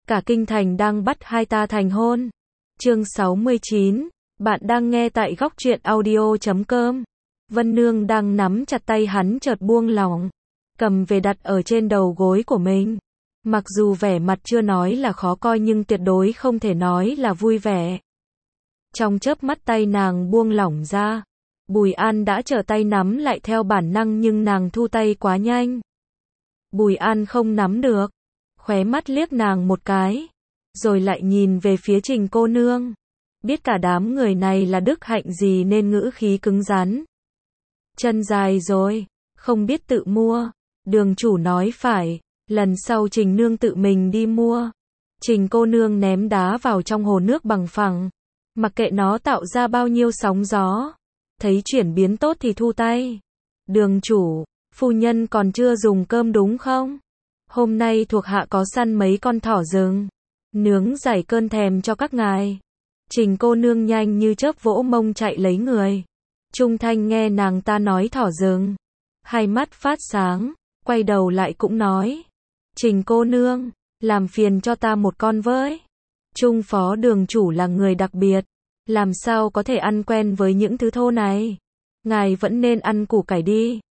Cả kinh thành đang bắt hai ta thành hôn. Chương 69, bạn đang nghe tại góc truyện audio.com. Vân Nương đang nắm chặt tay hắn chợt buông lỏng, cầm về đặt ở trên đầu gối của mình. Mặc dù vẻ mặt chưa nói là khó coi nhưng tuyệt đối không thể nói là vui vẻ. Trong chớp mắt tay nàng buông lỏng ra, Bùi An đã trở tay nắm lại theo bản năng nhưng nàng thu tay quá nhanh. Bùi An không nắm được, khóe mắt liếc nàng một cái, rồi lại nhìn về phía Trình cô nương. Biết cả đám người này là đức hạnh gì nên ngữ khí cứng rắn. Chân dài rồi, không biết tự mua. Đường chủ nói phải, lần sau Trình nương tự mình đi mua. Trình cô nương ném đá vào trong hồ nước bằng phẳng, mặc kệ nó tạo ra bao nhiêu sóng gió. Thấy chuyển biến tốt thì thu tay. Đường chủ, phu nhân còn chưa dùng cơm đúng không? Hôm nay thuộc hạ có săn mấy con thỏ rừng, nướng giải cơn thèm cho các ngài. Trình cô nương nhanh như chớp vỗ mông chạy lấy người. Trung Thanh nghe nàng ta nói thỏ rừng, hai mắt phát sáng, quay đầu lại cũng nói: Trình cô nương, làm phiền cho ta một con với. Trung phó đường chủ là người đặc biệt, làm sao có thể ăn quen với những thứ thô này. Ngài vẫn nên ăn củ cải đi.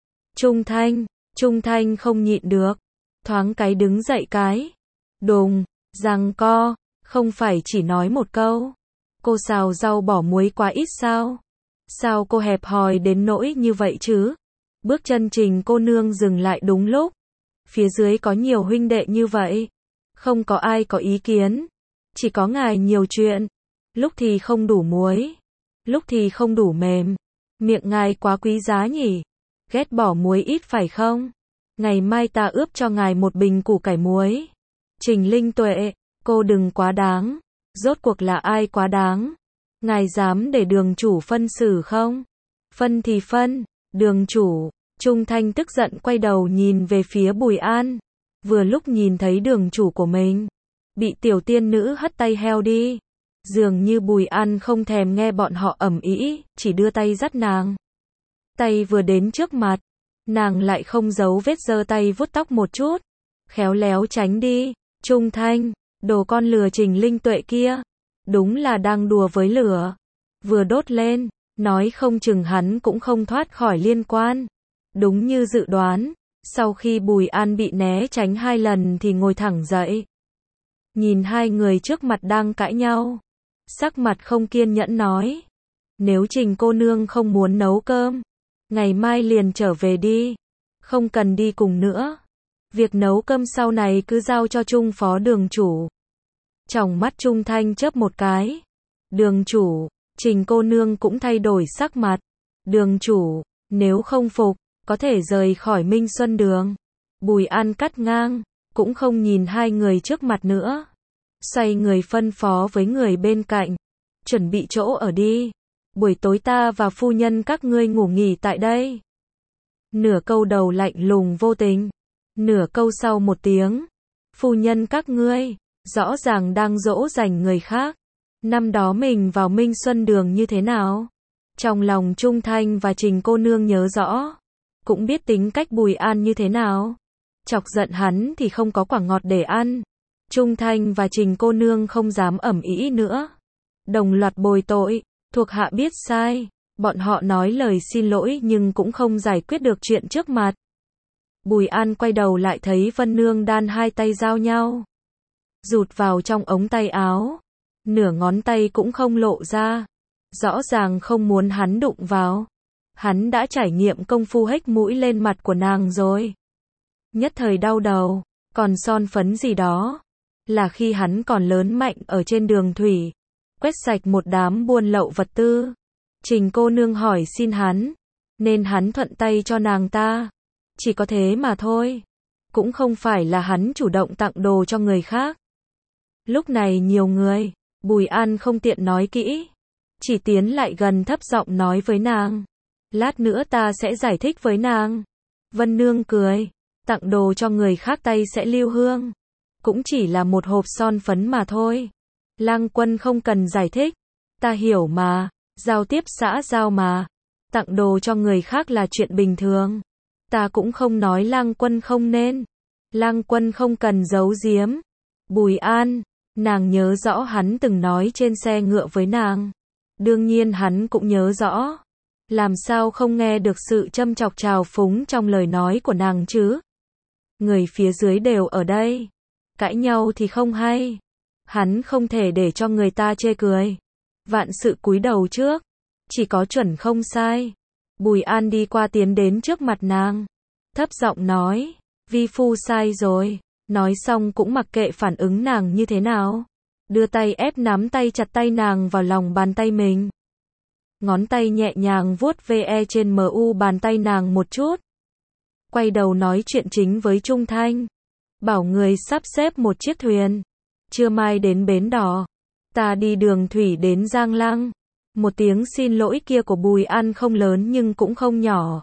Trung Thanh không nhịn được, thoáng cái đứng dậy cái. Đùng, giằng co, không phải chỉ nói một câu. Cô xào rau bỏ muối quá ít sao? Sao cô hẹp hòi đến nỗi như vậy chứ? Bước chân Trình cô nương dừng lại đúng lúc. Phía dưới có nhiều huynh đệ như vậy. Không có ai có ý kiến. Chỉ có ngài nhiều chuyện. Lúc thì không đủ muối, lúc thì không đủ mềm. Miệng ngài quá quý giá nhỉ? Ghét bỏ muối ít phải không? Ngày mai ta ướp cho ngài một bình củ cải muối. Trình Linh Tuệ, cô đừng quá đáng. Rốt cuộc là ai quá đáng? Ngài dám để đường chủ phân xử không? Phân thì phân, đường chủ. Trung Thanh tức giận quay đầu nhìn về phía Bùi An. Vừa lúc nhìn thấy đường chủ của mình bị tiểu tiên nữ hất tay heo đi. Dường như Bùi An không thèm nghe bọn họ ầm ĩ, chỉ đưa tay dắt nàng. Tay vừa đến trước mặt, nàng lại không giấu vết giơ tay vuốt tóc một chút, khéo léo tránh đi. Trung Thanh, đồ con lừa Trình Linh Tuệ kia, đúng là đang đùa với lửa. Vừa đốt lên, nói không chừng hắn cũng không thoát khỏi liên quan. Đúng như dự đoán, sau khi Bùi An bị né tránh 2 lần thì ngồi thẳng dậy. Nhìn hai người trước mặt đang cãi nhau, sắc mặt không kiên nhẫn nói: Nếu Trình cô nương không muốn nấu cơm, ngày mai liền trở về đi, không cần đi cùng nữa. Việc nấu cơm sau này cứ giao cho Trung phó đường chủ. Tròng mắt Trung Thanh chớp một cái. Đường chủ, Trình cô nương cũng thay đổi sắc mặt. Đường chủ, nếu không phục, có thể rời khỏi Minh Xuân Đường. Bùi An cắt ngang, cũng không nhìn hai người trước mặt nữa. Xoay người phân phó với người bên cạnh: Chuẩn bị chỗ ở đi. Buổi tối ta và phu nhân các ngươi ngủ nghỉ tại đây. Nửa câu đầu lạnh lùng vô tình, nửa câu sau một tiếng: Phu nhân các ngươi, rõ ràng đang dỗ dành người khác. Năm đó mình vào Minh Xuân Đường như thế nào? Trong lòng Trung Thanh và Trình cô nương nhớ rõ, cũng biết tính cách Bùi An như thế nào. Chọc giận hắn thì không có quả ngọt để ăn. Trung Thanh và Trình cô nương không dám ầm ĩ nữa, đồng loạt bồi tội: Thuộc hạ biết sai. Bọn họ nói lời xin lỗi nhưng cũng không giải quyết được chuyện trước mặt. Bùi An quay đầu lại thấy Vân Nương đan hai tay giao nhau, rụt vào trong ống tay áo, nửa ngón tay cũng không lộ ra, rõ ràng không muốn hắn đụng vào. Hắn đã trải nghiệm công phu hếch mũi lên mặt của nàng rồi. Nhất thời đau đầu, còn son phấn gì đó, là khi hắn còn lớn mạnh ở trên đường thủy, quét sạch một đám buôn lậu vật tư. Trình cô nương hỏi xin hắn, nên hắn thuận tay cho nàng ta. Chỉ có thế mà thôi. Cũng không phải là hắn chủ động tặng đồ cho người khác. Lúc này nhiều người, Bùi An không tiện nói kỹ, chỉ tiến lại gần thấp giọng nói với nàng: Lát nữa ta sẽ giải thích với nàng. Vân Nương cười, tặng đồ cho người khác tay sẽ lưu hương, cũng chỉ là một hộp son phấn mà thôi. Lang Quân không cần giải thích, ta hiểu mà, giao tiếp xã giao mà. Tặng đồ cho người khác là chuyện bình thường. Ta cũng không nói Lang Quân không nên. Lang Quân không cần giấu giếm. Bùi An, nàng nhớ rõ hắn từng nói trên xe ngựa với nàng. Đương nhiên hắn cũng nhớ rõ. Làm sao không nghe được sự châm chọc trào phúng trong lời nói của nàng chứ? Người phía dưới đều ở đây. Cãi nhau thì không hay. Hắn không thể để cho người ta chê cười. Vạn sự cúi đầu trước. Chỉ có chuẩn không sai. Bùi An đi qua tiến đến trước mặt nàng. Thấp giọng nói. Vi phu sai rồi. Nói xong cũng mặc kệ phản ứng nàng như thế nào. Đưa tay ép nắm tay chặt tay nàng vào lòng bàn tay mình. Ngón tay nhẹ nhàng vuốt ve trên mu bàn tay nàng một chút. Quay đầu nói chuyện chính với Trung Thanh. Bảo người sắp xếp một chiếc thuyền. Trưa mai đến bến đò. Ta đi đường thủy đến Giang Lăng. Một tiếng xin lỗi kia của Bùi An không lớn nhưng cũng không nhỏ.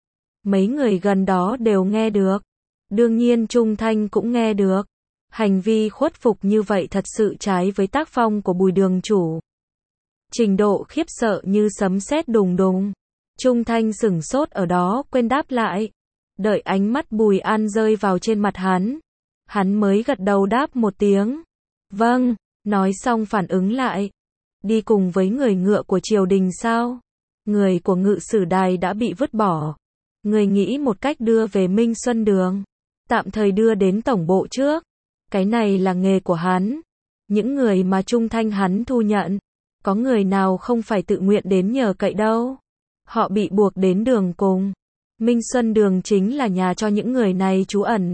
Mấy người gần đó đều nghe được. Đương nhiên Trung Thanh cũng nghe được. Hành vi khuất phục như vậy thật sự trái với tác phong của Bùi đường chủ. Trình độ khiếp sợ như sấm sét đùng đùng. Trung Thanh sửng sốt ở đó quên đáp lại. Đợi ánh mắt Bùi An rơi vào trên mặt hắn. Hắn mới gật đầu đáp một tiếng. Vâng, nói xong phản ứng lại. Đi cùng với người ngựa của triều đình sao? Người của Ngự Sử Đài đã bị vứt bỏ. Người nghĩ một cách đưa về Minh Xuân Đường. Tạm thời đưa đến tổng bộ trước. Cái này là nghề của hắn. Những người mà Trung Thanh hắn thu nhận. Có người nào không phải tự nguyện đến nhờ cậy đâu. Họ bị buộc đến đường cùng. Minh Xuân Đường chính là nhà cho những người này trú ẩn.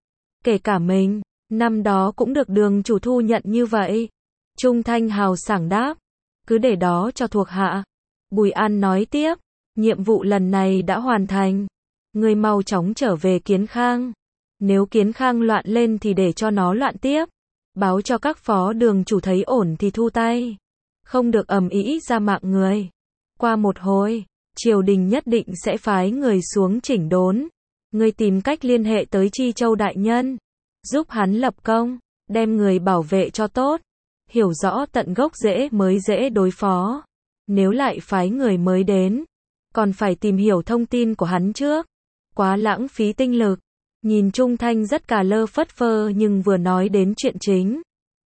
Kể cả mình, năm đó cũng được đường chủ thu nhận như vậy. Trung Thanh hào sảng đáp. Cứ để đó cho thuộc hạ. Bùi An nói tiếp. Nhiệm vụ lần này đã hoàn thành. Người mau chóng trở về Kiến Khang. Nếu Kiến Khang loạn lên thì để cho nó loạn tiếp. Báo cho các phó đường chủ thấy ổn thì thu tay. Không được ầm ĩ ra mạng người. Qua một hồi, triều đình nhất định sẽ phái người xuống chỉnh đốn. Người tìm cách liên hệ tới Chi Châu đại nhân. Giúp hắn lập công, đem người bảo vệ cho tốt. Hiểu rõ tận gốc rễ mới dễ đối phó. Nếu lại phái người mới đến, còn phải tìm hiểu thông tin của hắn trước. Quá lãng phí tinh lực. Nhìn Trung Thanh rất cà lơ phất phơ nhưng vừa nói đến chuyện chính.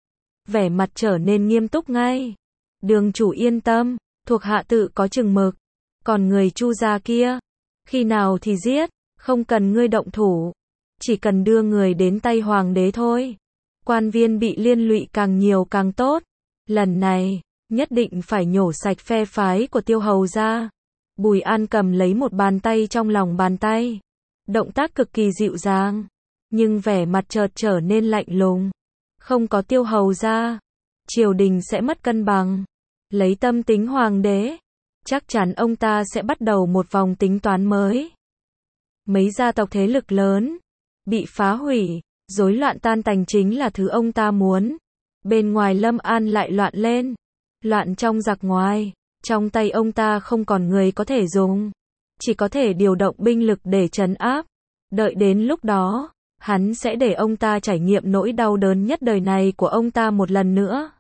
Vẻ mặt trở nên nghiêm túc ngay. Đường chủ yên tâm, thuộc hạ tự có chừng mực. Còn người Chu gia kia, khi nào thì giết, không cần ngươi động thủ. Chỉ cần đưa người đến tay hoàng đế thôi. Quan viên bị liên lụy càng nhiều càng tốt. Lần này, nhất định phải nhổ sạch phe phái của Tiêu Hầu ra. Bùi An cầm lấy một bàn tay trong lòng bàn tay. Động tác cực kỳ dịu dàng. Nhưng vẻ mặt chợt trở nên lạnh lùng. Không có Tiêu Hầu ra, triều đình sẽ mất cân bằng. Lấy tâm tính hoàng đế, chắc chắn ông ta sẽ bắt đầu một vòng tính toán mới. Mấy gia tộc thế lực lớn bị phá hủy, rối loạn tan tành chính là thứ ông ta muốn. Bên ngoài Lâm An lại loạn lên, loạn trong giặc ngoài, trong tay ông ta không còn người có thể dùng, chỉ có thể điều động binh lực để trấn áp. Đợi đến lúc đó, hắn sẽ để ông ta trải nghiệm nỗi đau đớn nhất đời này của ông ta một lần nữa.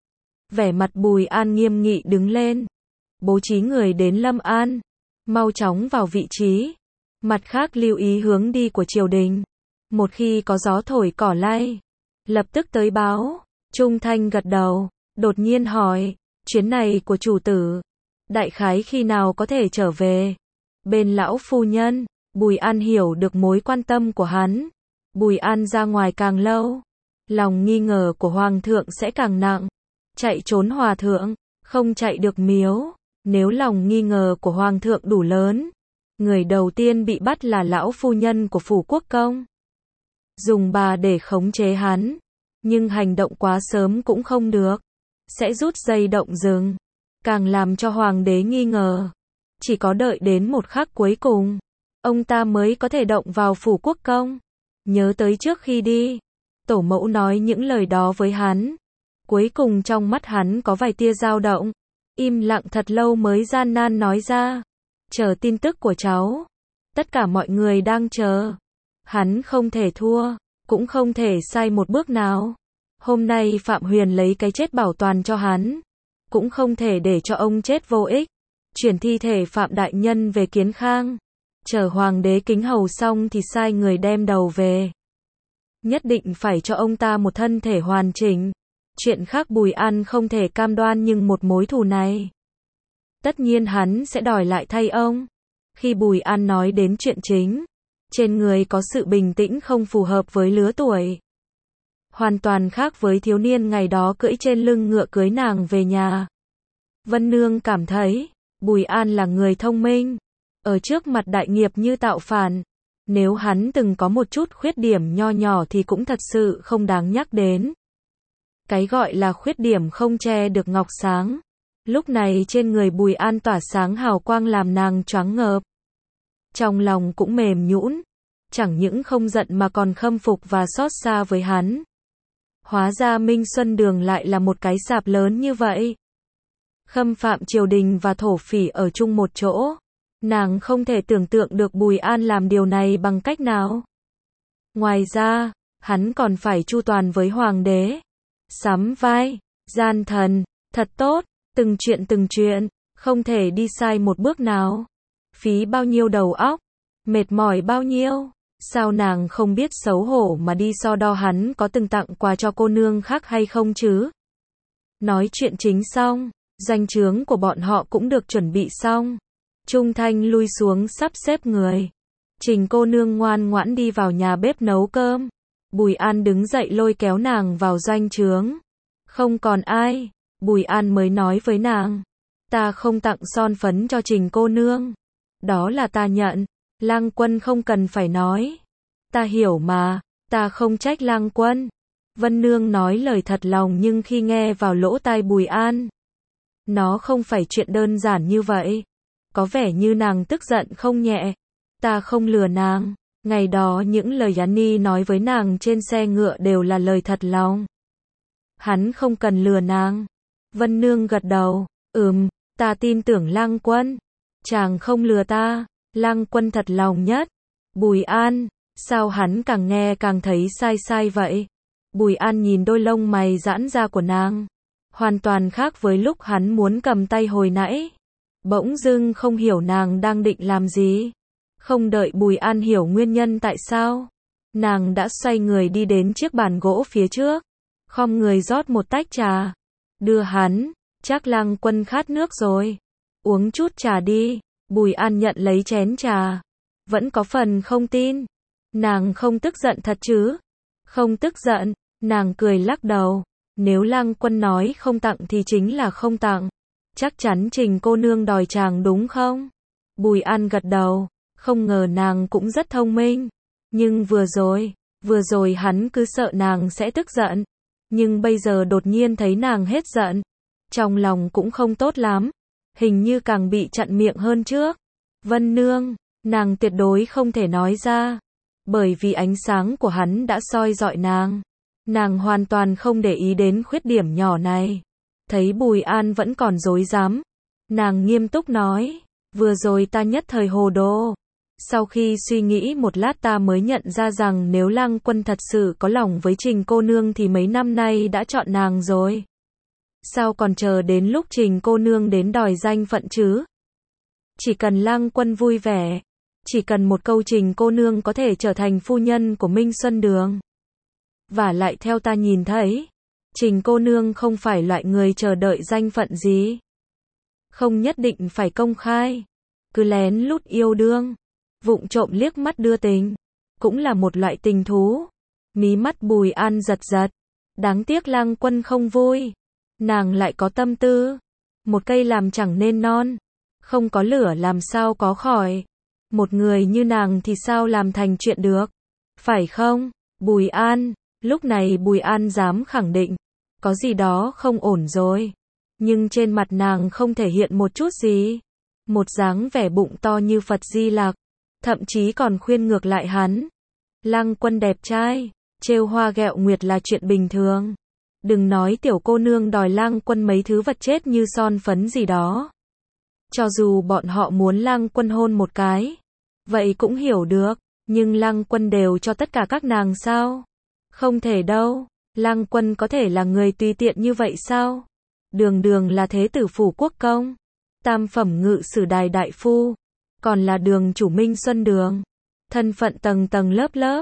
Vẻ mặt Bùi An nghiêm nghị đứng lên. Bố trí người đến Lâm An. Mau chóng vào vị trí. Mặt khác lưu ý hướng đi của triều đình. Một khi có gió thổi cỏ lay, lập tức tới báo. Trung Thanh gật đầu. Đột nhiên hỏi. Chuyến này của chủ tử, đại khái khi nào có thể trở về? Bên lão phu nhân, Bùi An hiểu được mối quan tâm của hắn. Bùi An ra ngoài càng lâu, lòng nghi ngờ của hoàng thượng sẽ càng nặng. Chạy trốn hòa thượng, không chạy được miếu. Nếu lòng nghi ngờ của hoàng thượng đủ lớn, người đầu tiên bị bắt là lão phu nhân của phủ quốc công. Dùng bà để khống chế hắn, nhưng hành động quá sớm cũng không được, sẽ rút dây động rừng, càng làm cho hoàng đế nghi ngờ. Chỉ có đợi đến một khắc cuối cùng, ông ta mới có thể động vào phủ quốc công. Nhớ tới trước khi đi, tổ mẫu nói những lời đó với hắn. Cuối cùng trong mắt hắn có vài tia dao động. Im lặng thật lâu mới gian nan nói ra. Chờ tin tức của cháu. Tất cả mọi người đang chờ. Hắn không thể thua, cũng không thể sai một bước nào. Hôm nay Phạm Huyền lấy cái chết bảo toàn cho hắn. Cũng không thể để cho ông chết vô ích. Chuyển thi thể Phạm Đại Nhân về Kiến Khang. Chờ hoàng đế kính hầu xong thì sai người đem đầu về. nhất định phải cho ông ta một thân thể hoàn chỉnh. Chuyện khác Bùi An không thể cam đoan nhưng một mối thù này, tất nhiên hắn sẽ đòi lại thay ông. Khi Bùi An nói đến chuyện chính, trên người có sự bình tĩnh không phù hợp với lứa tuổi. Hoàn toàn khác với thiếu niên ngày đó cưỡi trên lưng ngựa cưới nàng về nhà. Vân Nương cảm thấy, Bùi An là người thông minh. Ở trước mặt đại nghiệp như tạo phản, nếu hắn từng có một chút khuyết điểm nho nhỏ thì cũng thật sự không đáng nhắc đến. Cái gọi là khuyết điểm không che được ngọc sáng. Lúc này trên người Bùi An tỏa sáng hào quang làm nàng choáng ngợp. Trong lòng cũng mềm nhũn, chẳng những không giận mà còn khâm phục và xót xa với hắn. Hóa ra Minh Xuân Đường lại là một cái sạp lớn như vậy. Khâm phạm triều đình và thổ phỉ ở chung một chỗ. Nàng không thể tưởng tượng được Bùi An làm điều này bằng cách nào. Ngoài ra, hắn còn phải chu toàn với hoàng đế. Sắm vai, gian thần, thật tốt, từng chuyện, không thể đi sai một bước nào. Phí bao nhiêu đầu óc, mệt mỏi bao nhiêu. Sao nàng không biết xấu hổ mà đi so đo hắn có từng tặng quà cho cô nương khác hay không chứ? Nói chuyện chính xong, danh chướng của bọn họ cũng được chuẩn bị xong. Trung Thanh lui xuống sắp xếp người. Trình cô nương ngoan ngoãn đi vào nhà bếp nấu cơm. Bùi An đứng dậy lôi kéo nàng vào doanh trướng. Không còn ai, Bùi An mới nói với nàng. Ta không tặng son phấn cho Trình cô nương. Đó là ta nhận. Lang Quân không cần phải nói. Ta hiểu mà, ta không trách Lang Quân. Vân Nương nói lời thật lòng nhưng khi nghe vào lỗ tai Bùi An, nó không phải chuyện đơn giản như vậy. Có vẻ như nàng tức giận không nhẹ. Ta không lừa nàng. Ngày đó những lời Yanni nói với nàng trên xe ngựa đều là lời thật lòng. Hắn không cần lừa nàng. Vân Nương gật đầu. Ta tin tưởng Lang Quân. Chàng không lừa ta. Lang Quân thật lòng nhất. Bùi An, sao hắn càng nghe càng thấy sai vậy? Bùi An nhìn đôi lông mày giãn ra của nàng. Hoàn toàn khác với lúc hắn muốn cầm tay hồi nãy. Bỗng dưng không hiểu nàng đang định làm gì. Không đợi Bùi An hiểu nguyên nhân tại sao, nàng đã xoay người đi đến chiếc bàn gỗ phía trước, khom người rót một tách trà, đưa hắn. Chắc Lang Quân khát nước rồi, uống chút trà đi. Bùi An nhận lấy chén trà, vẫn có phần không tin. Nàng không tức giận thật chứ? Không tức giận, nàng cười lắc đầu. Nếu Lang Quân nói không tặng thì chính là không tặng. Chắc chắn Trình cô nương đòi chàng đúng không? Bùi An gật đầu, không ngờ nàng cũng rất thông minh. Nhưng vừa rồi hắn cứ sợ nàng sẽ tức giận. Nhưng bây giờ đột nhiên thấy nàng hết giận. Trong lòng cũng không tốt lắm. Hình như càng bị chặn miệng hơn trước. Vân Nương, nàng tuyệt đối không thể nói ra. Bởi vì ánh sáng của hắn đã soi rọi nàng. Nàng hoàn toàn không để ý đến khuyết điểm nhỏ này. Thấy Bùi An vẫn còn dối dám, nàng nghiêm túc nói, vừa rồi ta nhất thời hồ đồ. Sau khi suy nghĩ một lát ta mới nhận ra rằng nếu Lang Quân thật sự có lòng với Trình cô nương thì mấy năm nay đã chọn nàng rồi. Sao còn chờ đến lúc Trình cô nương đến đòi danh phận chứ? Chỉ cần Lang Quân vui vẻ, chỉ cần một câu Trình cô nương có thể trở thành phu nhân của Minh Xuân Đường. Và lại theo ta nhìn thấy, Trình cô nương không phải loại người chờ đợi danh phận gì. Không nhất định phải công khai, cứ lén lút yêu đương, vụng trộm liếc mắt đưa tình, cũng là một loại tình thú. Mí mắt Bùi An giật giật. Đáng tiếc Lang Quân không vui. Nàng lại có tâm tư. Một cây làm chẳng nên non. Không có lửa làm sao có khói. Một người như nàng thì sao làm thành chuyện được. Phải không, Bùi An? Lúc này Bùi An dám khẳng định. Có gì đó không ổn rồi. Nhưng trên mặt nàng không thể hiện một chút gì. Một dáng vẻ bụng to như Phật Di Lặc. Thậm chí còn khuyên ngược lại hắn. Lang Quân đẹp trai, trêu hoa ghẹo nguyệt là chuyện bình thường. Đừng nói tiểu cô nương đòi Lang Quân mấy thứ vật chết như son phấn gì đó. Cho dù bọn họ muốn Lang Quân hôn một cái, vậy cũng hiểu được. Nhưng Lang Quân đều cho tất cả các nàng sao? Không thể đâu. Lang Quân có thể là người tùy tiện như vậy sao? Đường đường là thế tử phủ quốc công, tam phẩm ngự sử đài đại phu, còn là đường chủ Minh Xuân Đường. Thân phận tầng tầng lớp lớp.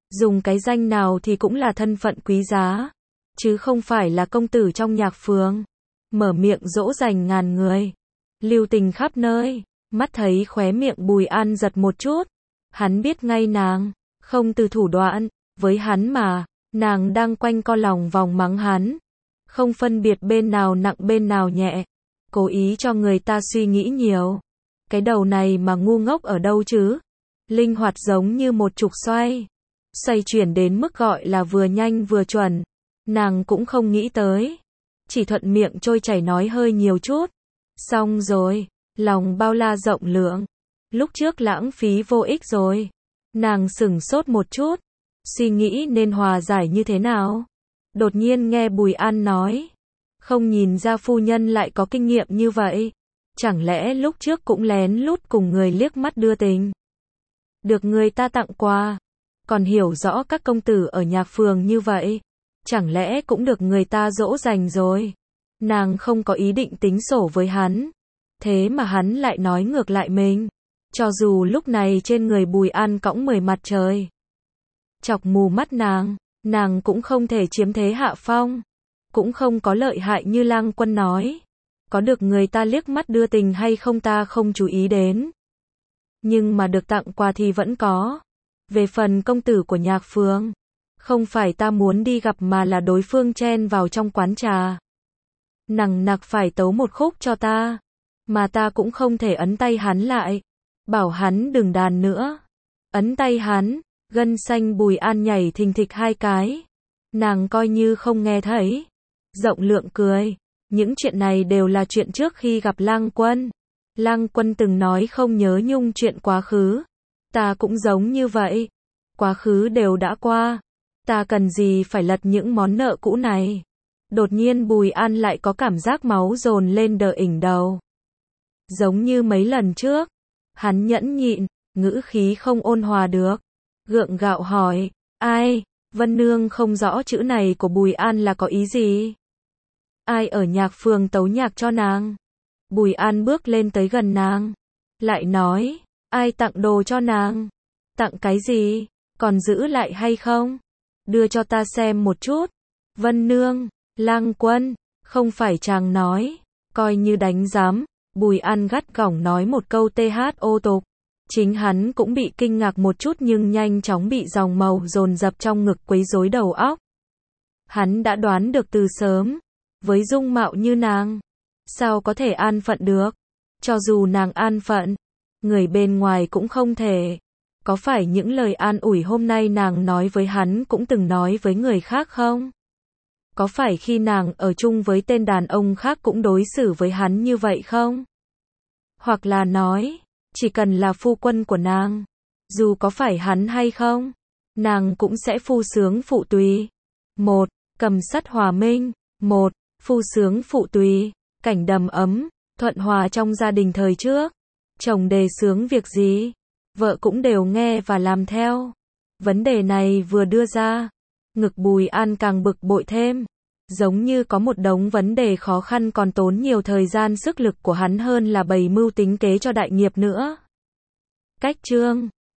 Dùng cái danh nào thì cũng là thân phận quý giá, chứ không phải là công tử trong nhạc phường. Mở miệng dỗ dành ngàn người, lưu tình khắp nơi. Mắt thấy khóe miệng Bùi An giật một chút. Hắn biết ngay nàng không từ thủ đoạn với hắn mà, nàng đang quanh co lòng vòng mắng hắn, không phân biệt bên nào nặng bên nào nhẹ, cố ý cho người ta suy nghĩ nhiều. Cái đầu này mà ngu ngốc ở đâu chứ? Linh hoạt giống như một trục xoay, xoay chuyển đến mức gọi là vừa nhanh vừa chuẩn. Nàng cũng không nghĩ tới, chỉ thuận miệng trôi chảy nói hơi nhiều chút. Xong rồi, lòng bao la rộng lượng, lúc trước lãng phí vô ích rồi. Nàng sửng sốt một chút, suy nghĩ nên hòa giải như thế nào. Đột nhiên nghe Bùi An nói, không nhìn ra phu nhân lại có kinh nghiệm như vậy. Chẳng lẽ lúc trước cũng lén lút cùng người liếc mắt đưa tình, được người ta tặng quà, còn hiểu rõ các công tử ở nhạc phường như vậy, chẳng lẽ cũng được người ta dỗ dành rồi. Nàng không có ý định tính sổ với hắn, thế mà hắn lại nói ngược lại mình. Cho dù lúc này trên người Bùi An cõng 10 mặt trời, chọc mù mắt nàng cũng không thể chiếm thế hạ phong, cũng không có lợi hại như Lang Quân nói. Có được người ta liếc mắt đưa tình hay không ta không chú ý đến, nhưng mà được tặng quà thì vẫn có. Về phần công tử của nhạc phường, không phải ta muốn đi gặp mà là đối phương chen vào trong quán trà, nằng nặc phải tấu một khúc cho ta, mà ta cũng không thể ấn tay hắn lại, bảo hắn đừng đàn nữa. Ấn tay hắn, gân xanh Bùi An nhảy thình thịch 2 cái. Nàng coi như không nghe thấy, rộng lượng cười. Những chuyện này đều là chuyện trước khi gặp Lang Quân. Lang Quân từng nói không nhớ nhung chuyện quá khứ. Ta cũng giống như vậy. Quá khứ đều đã qua, ta cần gì phải lật những món nợ cũ này. Đột nhiên Bùi An lại có cảm giác máu dồn lên đờ ỉnh đầu. Giống như mấy lần trước, hắn nhẫn nhịn, ngữ khí không ôn hòa được. Gượng gạo hỏi, ai? Vân Nương không rõ chữ này của Bùi An là có ý gì. Ai ở nhạc phường tấu nhạc cho nàng? Bùi An bước lên tới gần nàng, lại nói, ai tặng đồ cho nàng? Tặng cái gì? Còn giữ lại hay không? Đưa cho ta xem một chút. Vân Nương, Lang Quân, không phải chàng nói, coi như đánh giám. Bùi An gắt gỏng nói một câu thô tục. Chính hắn cũng bị kinh ngạc một chút nhưng nhanh chóng bị dòng màu dồn dập trong ngực quấy rối đầu óc. Hắn đã đoán được từ sớm, với dung mạo như nàng, sao có thể an phận được? Cho dù nàng an phận, người bên ngoài cũng không thể. Có phải những lời an ủi hôm nay nàng nói với hắn cũng từng nói với người khác không? Có phải khi nàng ở chung với tên đàn ông khác cũng đối xử với hắn như vậy không? Hoặc là nói, chỉ cần là phu quân của nàng, dù có phải hắn hay không, nàng cũng sẽ phu sướng phụ tùy. Một, cầm sắt hòa minh. Một, phu sướng phụ tùy. Cảnh đầm ấm, thuận hòa trong gia đình thời trước. Chồng đề xướng việc gì, vợ cũng đều nghe và làm theo. Vấn đề này vừa đưa ra, ngực Bùi An càng bực bội thêm. Giống như có một đống vấn đề khó khăn còn tốn nhiều thời gian sức lực của hắn hơn là bày mưu tính kế cho đại nghiệp nữa. Cách chương